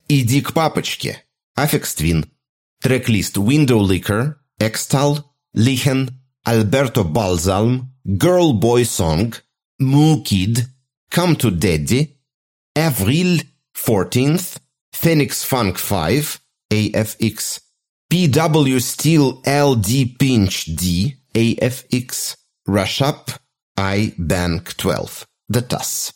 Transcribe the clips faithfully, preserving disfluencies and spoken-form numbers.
«Иди к папочке», Aphex Twin, трек-лист Window Licker, Extal, Lichen, Alberto Balsam, Girl Boy Song, Moo Kid, Come to Daddy, Avril fourteenth, Phoenix Funk five, A F X, P W Steel L D Pinch D, A F X, Rush Up, I Bank twelve, The Tuss.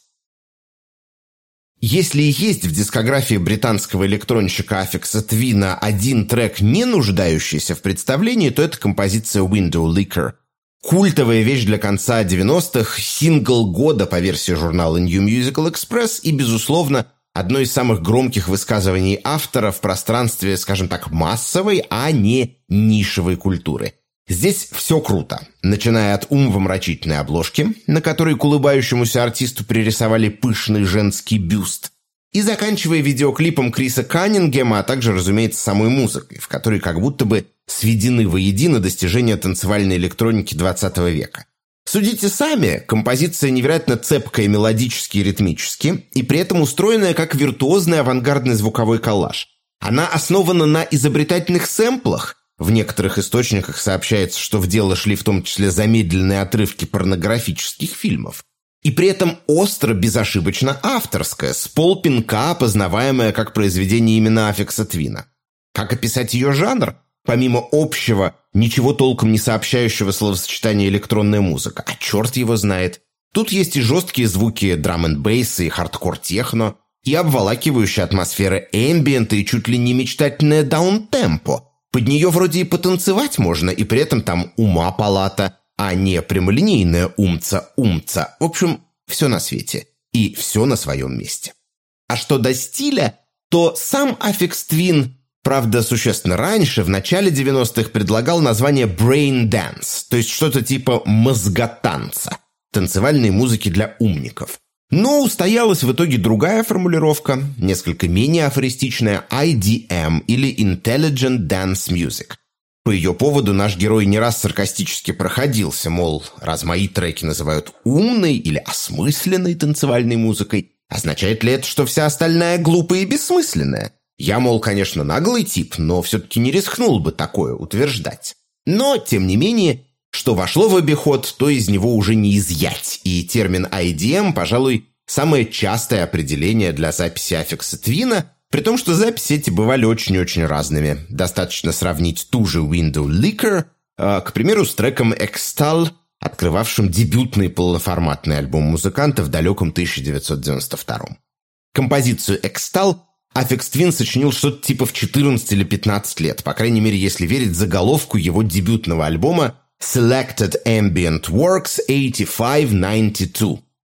Если и есть в дискографии британского электронщика Aphex Twin один трек, не нуждающийся в представлении, то это композиция Window Licker. Культовая вещь для конца девяностых, сингл года по версии журнала New Musical Express и, безусловно, одно из самых громких высказываний автора в пространстве, скажем так, массовой, а не нишевой культуры. Здесь все круто, начиная от умопомрачительной обложки, на которой к улыбающемуся артисту пририсовали пышный женский бюст, и заканчивая видеоклипом Криса Каннингема, а также, разумеется, самой музыкой, в которой как будто бы сведены воедино достижения танцевальной электроники двадцатого века. Судите сами, композиция невероятно цепкая мелодически и ритмически, и при этом устроенная как виртуозный авангардный звуковой коллаж. Она основана на изобретательных сэмплах. В некоторых источниках сообщается, что в дело шли в том числе замедленные отрывки порнографических фильмов. И при этом остро, безошибочно авторская, с полпинка опознаваемая как произведение именно Aphex Twin. Как описать ее жанр? Помимо общего, ничего толком не сообщающего словосочетания электронная музыка. А черт его знает. Тут есть и жесткие звуки драм-н-бейса и хардкор-техно, и обволакивающая атмосфера эмбиента, и чуть ли не мечтательное даунтемпо. Под нее вроде и потанцевать можно, и при этом там ума палата, а не прямолинейная умца-умца. В общем, все на свете. И все на своем месте. А что до стиля, то сам Aphex Twin, правда, существенно раньше, в начале девяностых, предлагал название brain dance, то есть что-то типа мозготанца, танцевальной музыки для умников. Но устоялась в итоге другая формулировка, несколько менее афористичная, ай ди эм или Intelligent Dance Music. По ее поводу наш герой не раз саркастически проходился, мол, раз мои треки называют умной или осмысленной танцевальной музыкой, означает ли это, что вся остальная глупая и бессмысленная? Я, мол, конечно, наглый тип, но все-таки не рискнул бы такое утверждать. Но, тем не менее, что вошло в обиход, то из него уже не изъять, и термин ай ди эм, пожалуй, самое частое определение для записи Aphex Twin, при том, что записи эти бывали очень-очень разными. Достаточно сравнить ту же Window Licker, э, к примеру, с треком Extal, открывавшим дебютный полноформатный альбом музыканта в далеком тысяча девятьсот девяносто втором. Композицию Extal Aphex Twin сочинил что-то типа в четырнадцать или пятнадцать лет, по крайней мере, если верить заголовку его дебютного альбома Selected Ambient Works eighty-five ninety-two.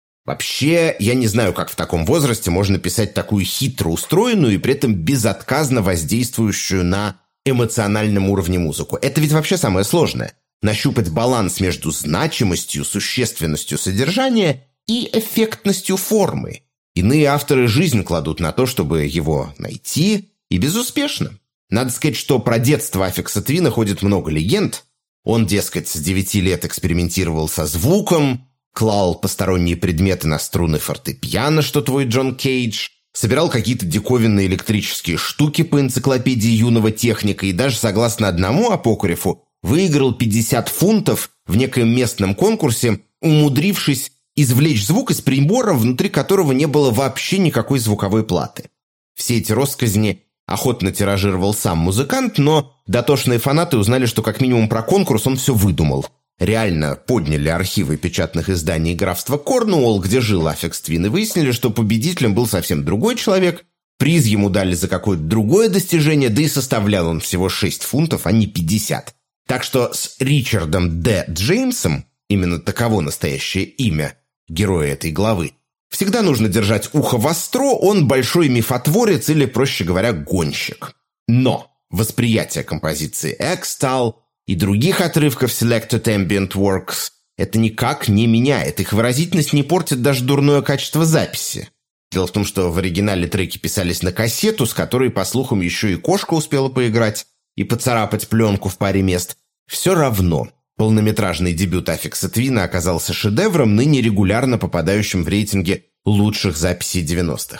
Вообще, я не знаю, как в таком возрасте можно писать такую хитро устроенную и при этом безотказно воздействующую на эмоциональном уровне музыку. Это ведь вообще самое сложное. Нащупать баланс между значимостью, существенностью содержания и эффектностью формы. Иные авторы жизнь кладут на то, чтобы его найти, и безуспешно. Надо сказать, что про детство Aphex Twin ходит много легенд. Он, дескать, с девяти лет экспериментировал со звуком, клал посторонние предметы на струны фортепиано, что твой Джон Кейдж, собирал какие-то диковинные электрические штуки по энциклопедии юного техника и даже, согласно одному апокрифу, выиграл пятьдесят фунтов в некоем местном конкурсе, умудрившись извлечь звук из прибора, внутри которого не было вообще никакой звуковой платы. Все эти россказни охотно тиражировал сам музыкант, но дотошные фанаты узнали, что как минимум про конкурс он все выдумал. Реально подняли архивы печатных изданий графства Корнуолл, где жил Aphex Twin, и выяснили, что победителем был совсем другой человек, приз ему дали за какое-то другое достижение, да и составлял он всего шесть фунтов, а не пятьдесят. Так что с Ричардом Д. Джеймсом, именно таково настоящее имя героя этой главы, всегда нужно держать ухо востро, он большой мифотворец или, проще говоря, гонщик. Но восприятие композиции Extal и других отрывков Selected Ambient Works это никак не меняет. Их выразительность не портит даже дурное качество записи. Дело в том, что в оригинале треки писались на кассету, с которой, по слухам, еще и кошка успела поиграть и поцарапать пленку в паре мест. Все равно полнометражный дебют Aphex Twin оказался шедевром, ныне регулярно попадающим в рейтинги лучших записей девяностых.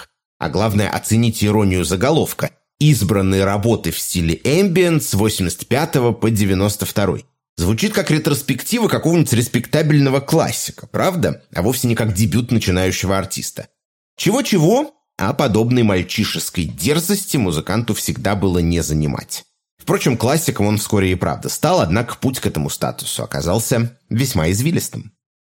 А главное, оцените иронию заголовка. Избранные работы в стиле ambient с восемьдесят пятого по девяносто второй. Звучит как ретроспектива какого-нибудь респектабельного классика, правда? А вовсе не как дебют начинающего артиста. Чего-чего, а подобной мальчишеской дерзости музыканту всегда было не занимать. Впрочем, классиком он вскоре и правда стал, однако путь к этому статусу оказался весьма извилистым.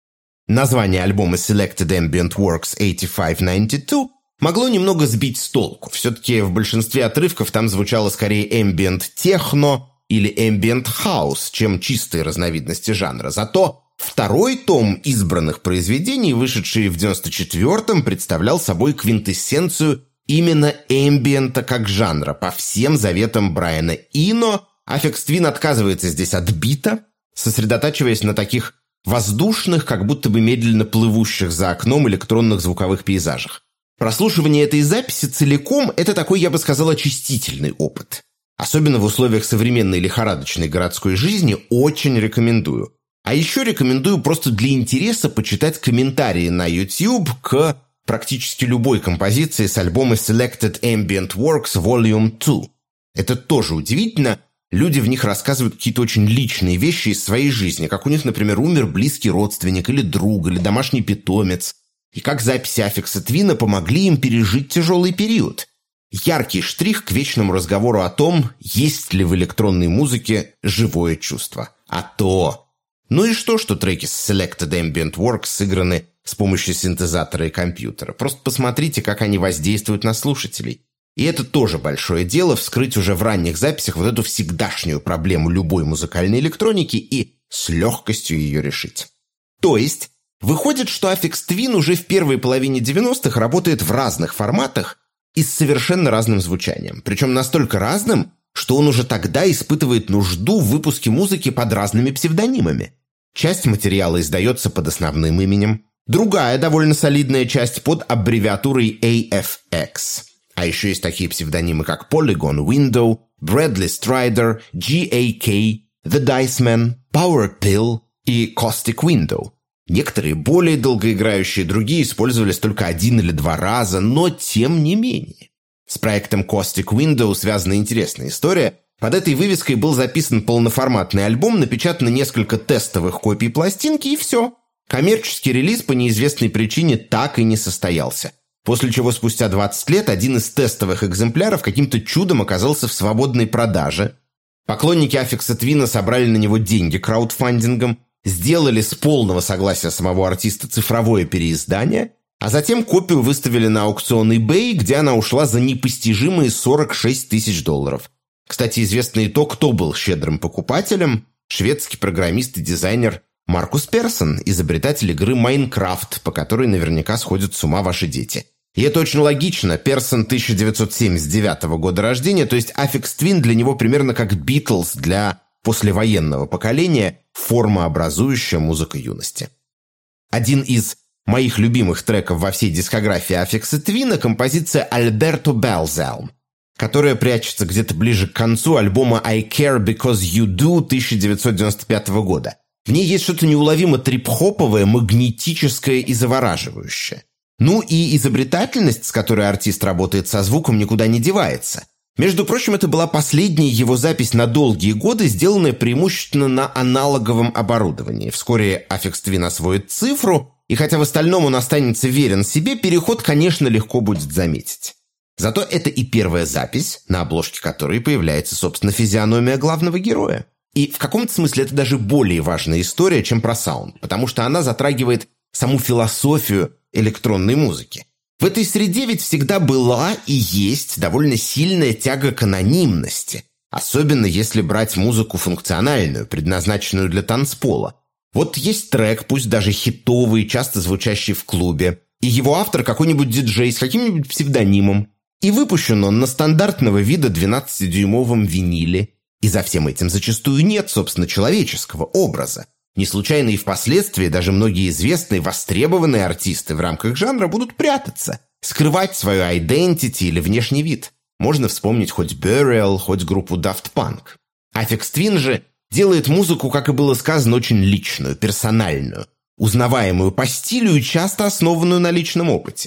Название альбома Selected Ambient Works eighty-five ninety-two могло немного сбить с толку. Все-таки в большинстве отрывков там звучало скорее ambient техно или ambient house, чем чистые разновидности жанра. Зато второй том избранных произведений, вышедший в девяносто четвёртом, представлял собой квинтэссенцию именно эмбиента как жанра. По всем заветам Брайана Ино, Aphex Twin отказывается здесь от бита, сосредотачиваясь на таких воздушных, как будто бы медленно плывущих за окном электронных звуковых пейзажах. Прослушивание этой записи целиком – это такой, я бы сказал, очистительный опыт. Особенно в условиях современной лихорадочной городской жизни очень рекомендую. А еще рекомендую просто для интереса почитать комментарии на YouTube к практически любой композиции с альбома Selected Ambient Works Volume two. Это тоже удивительно. Люди в них рассказывают какие-то очень личные вещи из своей жизни, как у них, например, умер близкий родственник или друг, или домашний питомец, и как записи Aphex Twin помогли им пережить тяжелый период. Яркий штрих к вечному разговору о том, есть ли в электронной музыке живое чувство. А то... Ну и что, что треки с Selected Ambient Works сыграны с помощью синтезатора и компьютера? Просто посмотрите, как они воздействуют на слушателей. И это тоже большое дело, вскрыть уже в ранних записях вот эту всегдашнюю проблему любой музыкальной электроники и с легкостью ее решить. То есть, выходит, что Aphex Twin уже в первой половине девяностых работает в разных форматах и с совершенно разным звучанием. Причем настолько разным, что он уже тогда испытывает нужду в выпуске музыки под разными псевдонимами. Часть материала издается под основным именем, другая, довольно солидная часть под аббревиатурой эй эф экс. А еще есть такие псевдонимы, как Polygon Window, Bradley Strider, джи эй кей, The Diceman, Power Pill и Caustic Window. Некоторые более долгоиграющие, другие использовались только один или два раза, но тем не менее. С проектом Caustic Window связана интересная история. Под этой вывеской был записан полноформатный альбом, напечатано несколько тестовых копий пластинки, и все. Коммерческий релиз по неизвестной причине так и не состоялся. После чего спустя двадцать лет один из тестовых экземпляров каким-то чудом оказался в свободной продаже. Поклонники Aphex Twin собрали на него деньги краудфандингом, сделали с полного согласия самого артиста цифровое переиздание, а затем копию выставили на аукцион eBay, где она ушла за непостижимые сорок шесть тысяч долларов. Кстати, известно и то, кто был щедрым покупателем. Шведский программист и дизайнер Маркус Персон, изобретатель игры Майнкрафт, по которой наверняка сходят с ума ваши дети. И это очень логично. Персон тысяча девятьсот семьдесят девятого года рождения, то есть Aphex Twin для него примерно как Битлз для послевоенного поколения, формообразующая музыка юности. Один из моих любимых треков во всей дискографии Aphex Twin – композиция «Alberto Balzalm», которая прячется где-то ближе к концу альбома «I Care Because You Do» тысяча девятьсот девяносто пятого года. В ней есть что-то неуловимо трип-хоповое, магнетическое и завораживающее. Ну и изобретательность, с которой артист работает со звуком, никуда не девается. Между прочим, это была последняя его запись на долгие годы, сделанная преимущественно на аналоговом оборудовании. Вскоре Aphex Twin освоит цифру, и хотя в остальном он останется верен себе, переход, конечно, легко будет заметить. Зато это и первая запись, на обложке которой появляется, собственно, физиономия главного героя. И в каком-то смысле это даже более важная история, чем про саунд, потому что она затрагивает саму философию электронной музыки. В этой среде ведь всегда была и есть довольно сильная тяга к анонимности, особенно если брать музыку функциональную, предназначенную для танцпола. Вот есть трек, пусть даже хитовый, часто звучащий в клубе, и его автор какой-нибудь диджей с каким-нибудь псевдонимом, и выпущен он на стандартного вида двенадцатидюймовом виниле, и за всем этим зачастую нет, собственно, человеческого образа. Не случайно и впоследствии даже многие известные, востребованные артисты в рамках жанра будут прятаться, скрывать свою identity или внешний вид. Можно вспомнить хоть Burial, хоть группу Daft Punk. Aphex Twin же делает музыку, как и было сказано, очень личную, персональную, узнаваемую по стилю и часто основанную на личном опыте.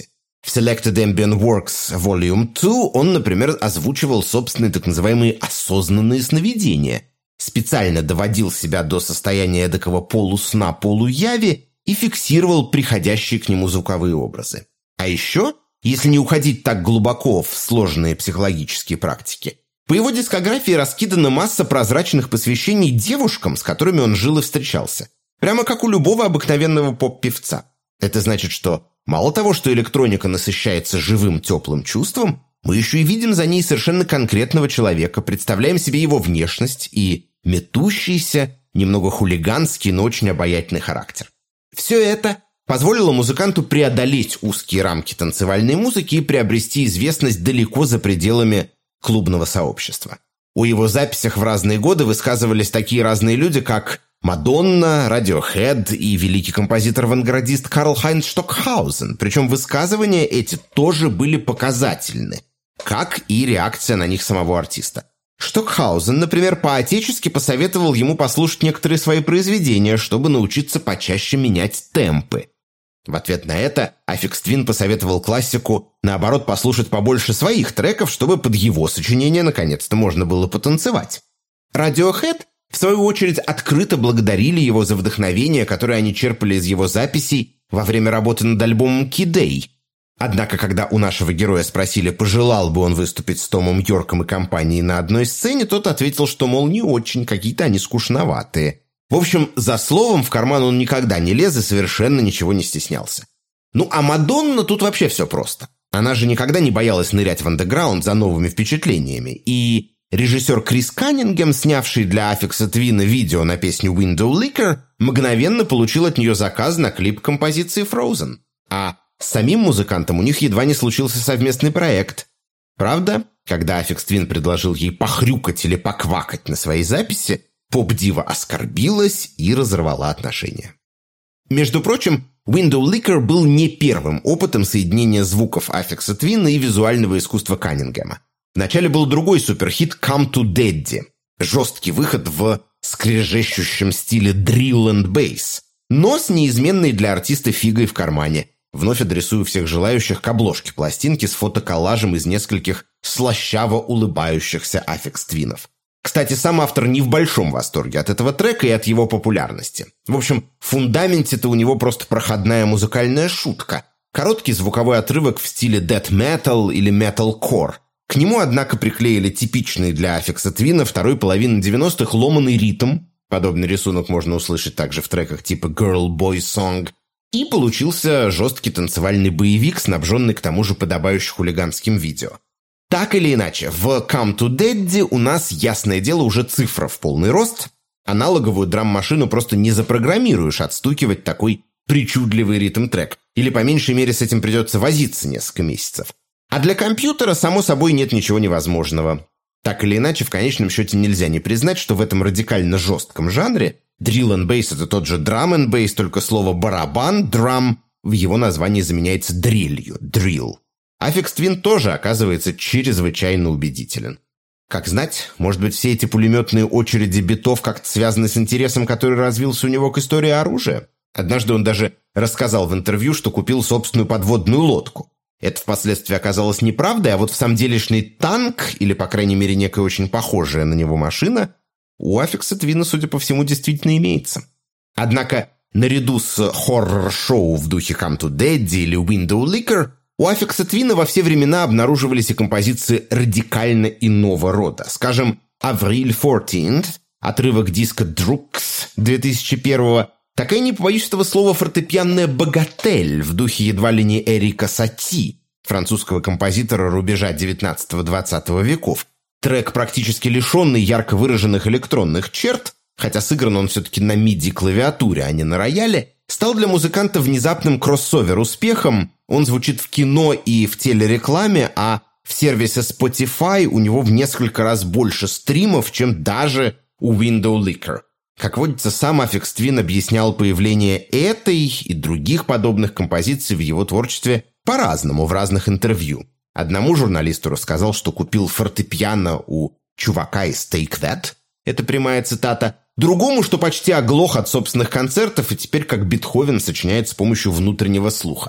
В Selected Ambient Works Volume два он, например, озвучивал собственные так называемые осознанные сновидения, специально доводил себя до состояния эдакого полусна, полуяви и фиксировал приходящие к нему звуковые образы. А еще, если не уходить так глубоко в сложные психологические практики, по его дискографии раскидана масса прозрачных посвящений девушкам, с которыми он жил и встречался. Прямо как у любого обыкновенного поп-певца. Это значит, что мало того, что электроника насыщается живым теплым чувством, мы еще и видим за ней совершенно конкретного человека, представляем себе его внешность и метущийся, немного хулиганский, но очень обаятельный характер. Все это позволило музыканту преодолеть узкие рамки танцевальной музыки и приобрести известность далеко за пределами клубного сообщества. О его записях в разные годы высказывались такие разные люди, как Мадонна, Radiohead и великий композитор-авангардист Карл-Хайнц Штокхаузен. Причем высказывания эти тоже были показательны, как и реакция на них самого артиста. Штокхаузен, например, по-отечески посоветовал ему послушать некоторые свои произведения, чтобы научиться почаще менять темпы. В ответ на это Aphex Twin посоветовал классику, наоборот, послушать побольше своих треков, чтобы под его сочинение наконец-то можно было потанцевать. Radiohead, в свою очередь, открыто благодарили его за вдохновение, которое они черпали из его записей во время работы над альбомом «Key-Day». Однако, когда у нашего героя спросили, пожелал бы он выступить с Томом Йорком и компанией на одной сцене, тот ответил, что, мол, не очень, какие-то они скучноватые. В общем, за словом в карман он никогда не лез и совершенно ничего не стеснялся. Ну, а Мадонна тут вообще все просто. Она же никогда не боялась нырять в андеграунд за новыми впечатлениями. И режиссер Крис Каннингем, снявший для Aphex Twin видео на песню «Window Licker», мгновенно получил от нее заказ на клип композиции «Frozen». А с самим музыкантом у них едва не случился совместный проект. Правда, когда Aphex Twin предложил ей похрюкать или поквакать на своей записи, поп-дива оскорбилась и разорвала отношения. Между прочим, «Window Licker» был не первым опытом соединения звуков Aphex Twin и визуального искусства Каннингема. Вначале был другой суперхит «Come to Daddy», жесткий выход в скрежещущем стиле drill and bass, но с неизменной для артиста фигой в кармане. Вновь адресую всех желающих к обложке пластинки с фотоколлажем из нескольких слащаво улыбающихся Aphex Twin'ов. Кстати, сам автор не в большом восторге от этого трека и от его популярности. В общем, в фундаменте-то у него просто проходная музыкальная шутка. Короткий звуковой отрывок в стиле death metal или metalcore. К нему, однако, приклеили типичный для Aphex Twin второй половины девяностых ломаный ритм. Подобный рисунок можно услышать также в треках типа Girl Boy Song. И получился жесткий танцевальный боевик, снабженный к тому же подобающим хулиганским видео. Так или иначе, в «Come to Daddy» у нас, ясное дело, уже цифра в полный рост. Аналоговую драм-машину просто не запрограммируешь отстукивать такой причудливый ритм-трек. Или по меньшей мере с этим придется возиться несколько месяцев. А для компьютера, само собой, нет ничего невозможного. Так или иначе, в конечном счете нельзя не признать, что в этом радикально жестком жанре drill and bass – это тот же drum and bass, только слово «барабан» – drum в его названии заменяется дрелью – drill. Aphex Twin тоже оказывается чрезвычайно убедителен. Как знать, может быть, все эти пулеметные очереди битов как-то связаны с интересом, который развился у него к истории оружия. Однажды он даже рассказал в интервью, что купил собственную подводную лодку. Это впоследствии оказалось неправдой, а вот в самом делешный танк, или, по крайней мере, некая очень похожая на него машина, у Aphex Twin, судя по всему, действительно имеется. Однако, наряду с хоррор-шоу в духе «Come to Daddy» или «Window Licker», у Aphex Twin во все времена обнаруживались и композиции радикально иного рода. Скажем, «Avril fourteenth», отрывок диска «Drugs» две тысячи первого, такая, не побоюсь этого слова, фортепианная богатель в духе едва ли не Эрика Сати, французского композитора рубежа девятнадцатого-двадцатого веков. Трек, практически лишенный ярко выраженных электронных черт, хотя сыгран он все-таки на миди-клавиатуре, а не на рояле, стал для музыканта внезапным кроссовер-успехом. Он звучит в кино и в телерекламе, а в сервисе Spotify у него в несколько раз больше стримов, чем даже у Window Licker. Как водится, сам Aphex Twin объяснял появление этой и других подобных композиций в его творчестве по-разному в разных интервью. Одному журналисту рассказал, что купил фортепиано у чувака из Take That, это прямая цитата, другому, что почти оглох от собственных концертов и теперь как Бетховен сочиняет с помощью внутреннего слуха.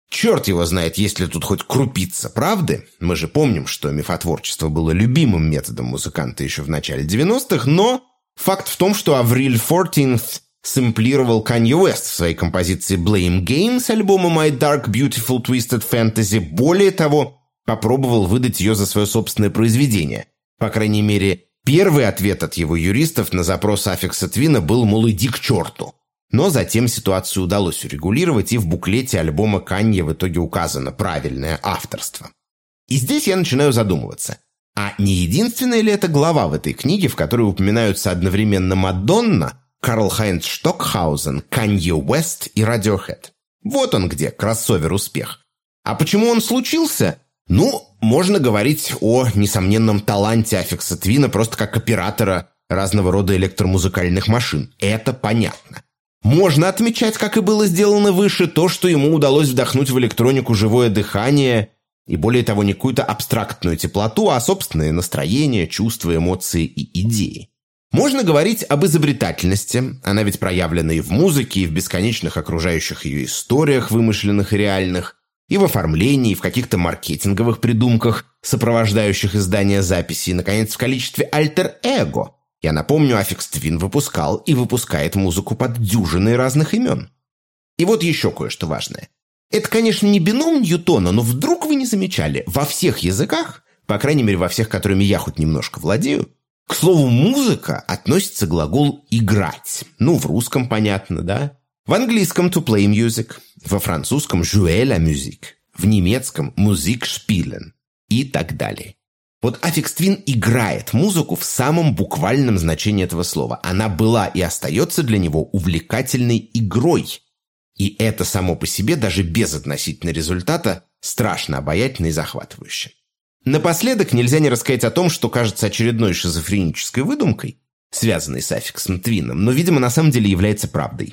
Черт его знает, есть ли тут хоть крупица правды. Мы же помним, что мифотворчество было любимым методом музыканта еще в начале девяностых, но факт в том, что Авриль четырнадцатый сэмплировал Канье Уэст в своей композиции Blame Game с альбома My Dark Beautiful Twisted Fantasy. Более того, попробовал выдать ее за свое собственное произведение. По крайней мере, первый ответ от его юристов на запрос Аффикса Твина был, мол, иди к черту. Но затем ситуацию удалось урегулировать, и в буклете альбома Канье в итоге указано правильное авторство. И здесь я начинаю задумываться, а не единственная ли это глава в этой книге, в которой упоминаются одновременно Мадонна, Карл-Хайнц Штокхаузен, Канье Уэст и Radiohead? Вот он где, кроссовер-успех. А почему он случился? Ну, можно говорить о несомненном таланте Аффикса Твина просто как оператора разного рода электромузыкальных машин. Это понятно. Можно отмечать, как и было сделано выше, то, что ему удалось вдохнуть в электронику живое дыхание и, более того, не какую-то абстрактную теплоту, а собственные настроения, чувства, эмоции и идеи. Можно говорить об изобретательности, она ведь проявлена и в музыке, и в бесконечных окружающих ее историях, вымышленных и реальных, и в оформлении, и в каких-то маркетинговых придумках, сопровождающих издание записей, и, наконец, в количестве альтер-эго. Я напомню, Аффикс Твин выпускал и выпускает музыку под дюжиной разных имен. И вот еще кое-что важное. Это, конечно, не бином Ньютона, но вдруг вы не замечали, во всех языках, по крайней мере, во всех, которыми я хоть немножко владею, к слову «музыка» относится глагол «играть». Ну, в русском понятно, да? В английском «to play music», во французском «jouer la musique», в немецком «Musik spielen» и так далее. Вот Аффикс Твин играет музыку в самом буквальном значении этого слова. Она была и остается для него увлекательной игрой. И это само по себе, даже без относительного результата, страшно обаятельно и захватывающе. Напоследок нельзя не рассказать о том, что кажется очередной шизофренической выдумкой, связанной с Аффиксом Твином, но, видимо, на самом деле является правдой.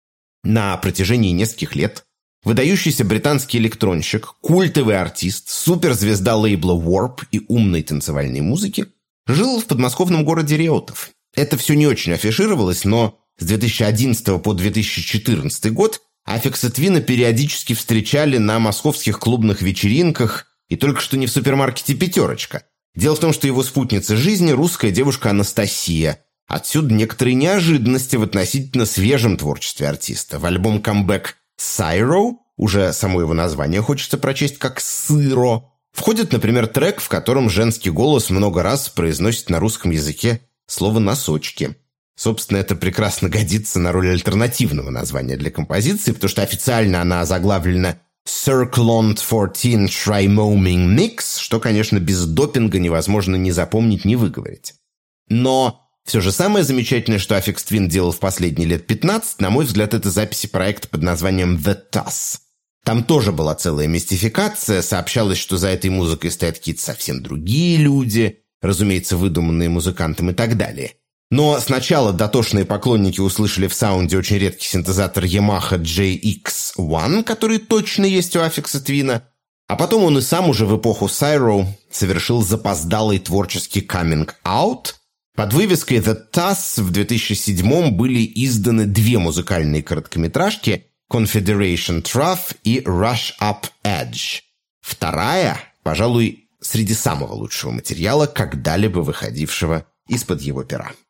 На протяжении нескольких лет выдающийся британский электронщик, культовый артист, суперзвезда лейбла Warp и умной танцевальной музыки жил в подмосковном городе Реутов. Это все не очень афишировалось, но с две тысячи одиннадцатого по две тысячи четырнадцатый год Аффикса Твина периодически встречали на московских клубных вечеринках и только что не в супермаркете «Пятерочка». Дело в том, что его спутница жизни – русская девушка Анастасия. Отсюда некоторые неожиданности в относительно свежем творчестве артиста. В альбом «Камбэк» «Сайро», уже само его название хочется прочесть как «сыро», входит, например, трек, в котором женский голос много раз произносит на русском языке слово «носочки». Собственно, это прекрасно годится на роль альтернативного названия для композиции, потому что официально она озаглавлена «Circlone четырнадцать Trimoming Mix», что, конечно, без допинга невозможно ни запомнить, ни выговорить. Но все же самое замечательное, что Аффикс Твин делал в последние лет пятнадцать, на мой взгляд, это записи проекта под названием «The Tuss». Там тоже была целая мистификация, сообщалось, что за этой музыкой стоят какие-то совсем другие люди, разумеется, выдуманные музыкантом и так далее. Но сначала дотошные поклонники услышали в саунде очень редкий синтезатор Yamaha джей икс один, который точно есть у Аффикса Твина, а потом он и сам уже в эпоху Сайро совершил запоздалый творческий coming out. Под вывеской «The Tuss» в две тысячи седьмом были изданы две музыкальные короткометражки «Confederation Trough» и «Rush Up Edge». Вторая, пожалуй, среди самого лучшего материала, когда-либо выходившего из-под его пера.